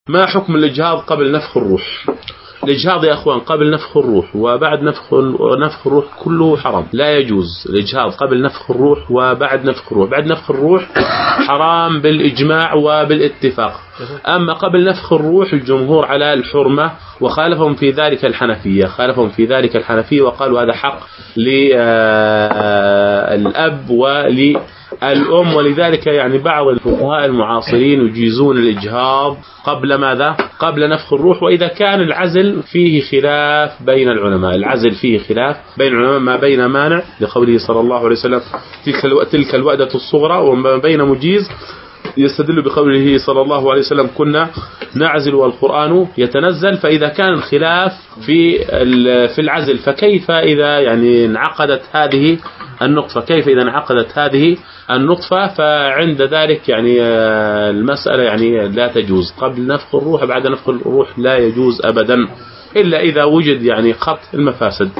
ما حكم الإجهاض قبل نفخ الروح؟ الإجهاض يا أخوان قبل نفخ الروح وبعد نفخ الروح كله حرام، لا يجوز الإجهاض قبل نفخ الروح وبعد نفخ الروح. بعد نفخ الروح حرام بالإجماع وبالاتفاق. أما قبل نفخ الروح الجمهور على الحرمة، وخالفهم في ذلك الحنفية، وقالوا هذا حق للأب وللأم، ولذلك يعني بعض الفقهاء المعاصرين يجيزون الإجهاض قبل ماذا؟ قبل نفخ الروح. وإذا كان العزل فيه خلاف بين العلماء، ما بين مانع لقوله صلى الله عليه وسلم تلك الوأدة الصغرى، وما بين مجيز يستدل بقوله صلى الله عليه وسلم كنا نعزل والقرآن يتنزل. فإذا كان الخلاف في العزل، فكيف إذا يعني انعقدت هذه النطفة؟ فعند ذلك يعني المسألة يعني لا تجوز قبل نفخ الروح. بعد نفخ الروح لا يجوز أبدا، إلا إذا وجد يعني خط المفاسد.